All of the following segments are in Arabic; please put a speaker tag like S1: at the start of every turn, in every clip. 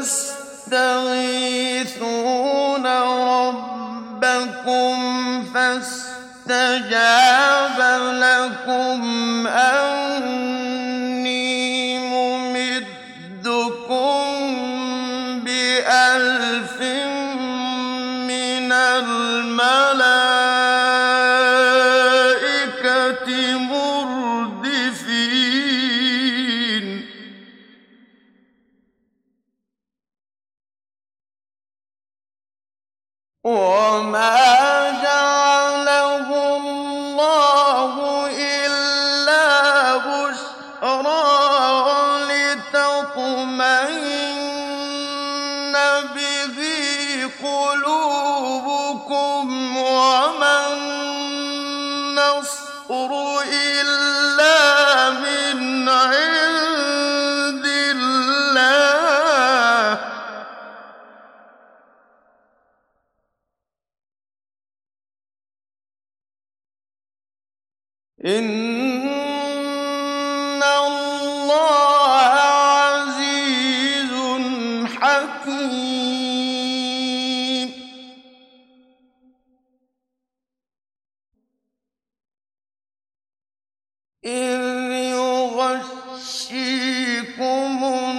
S1: تستغيثون ربكم فاستجاب لكم أني ممدكم بألف من الملائكة مردفين وما جعله الله إلا بشرى ولتطمئن به قلوبكم وما النصر إلا من عند الله إن الله عزيز حكيم إذ يغشيكم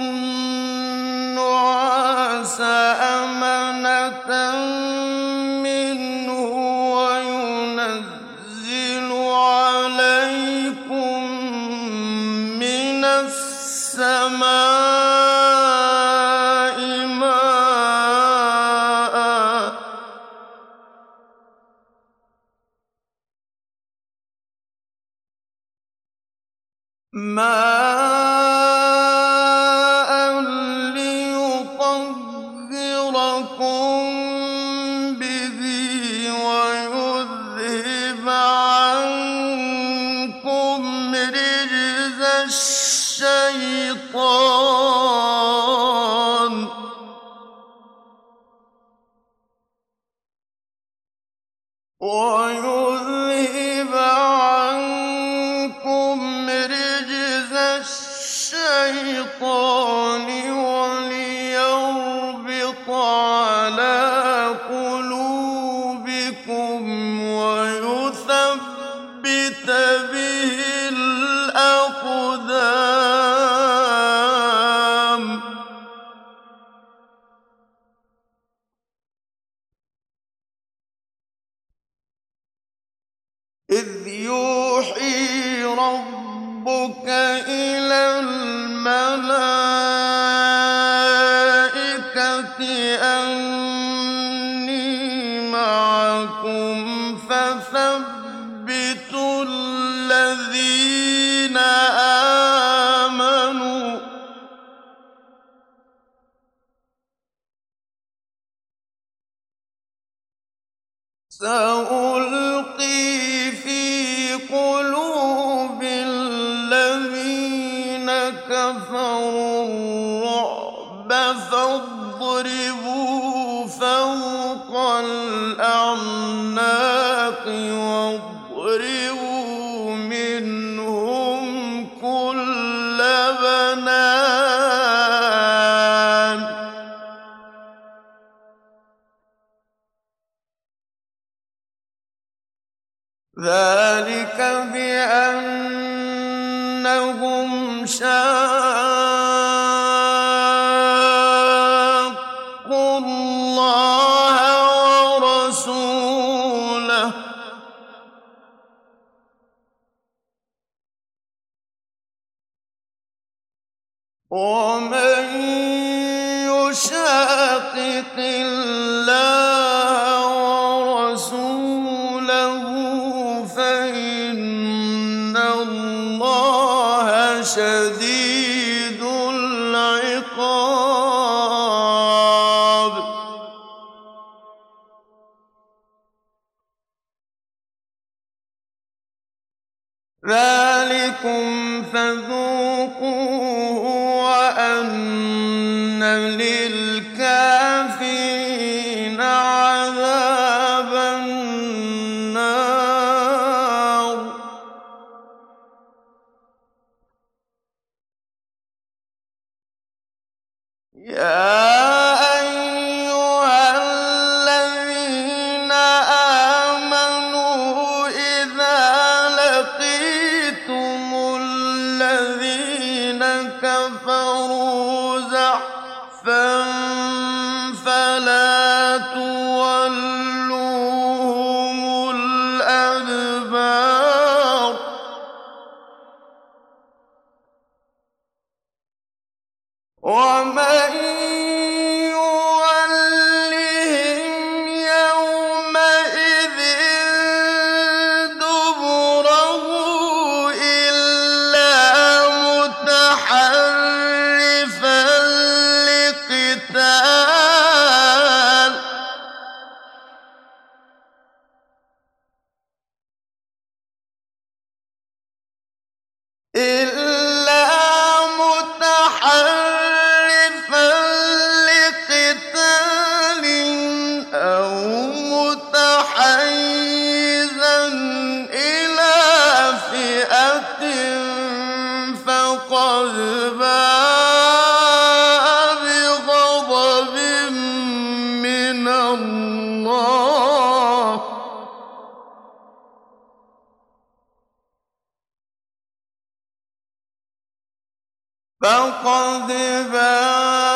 S1: النعاس أمنة منه وينزل عليكم من السماء ماء ليطهركم به ويذهب عنكم رجز الشيطان وليربط على قلوبكم ويثبت به الأقدام إذ يوحي ربك إلى الملائكة أني معكم فثبتوا الذين آمنوا سألقي في قلوب الذين كفروا الرعب فاضربوا فوق الأعناق واضربوا منهم كل بنان ذلك بأنهم شاقوا الله ورسوله ومن يشاقق الله ورسوله فإن الله شديد العقاب ذلكم فذوقوه وأن للكافرين عذاب النار يَا أَيُّهَا الَّذِينَ آمَنُوا إِذَا لَقِيتُمُ الَّذِينَ كَفَرُوا زَحْفًا فَلَا تُوَلُّوهُمُ الْأَدْبَارَ وَمَن يُوَلِّهِمْ يَوْمَئِذٍ دُبُرَهُ إِلَّا مُتَحَرِّفًا لِقِتَالٍ أَوْ مُتَحَيِّزًا إِلَىٰ فِئَةٍ فَقَدْ بَاءَ بِغَضَبٍ مِّنَ اللَّهِ فَقَدْ بَاءَ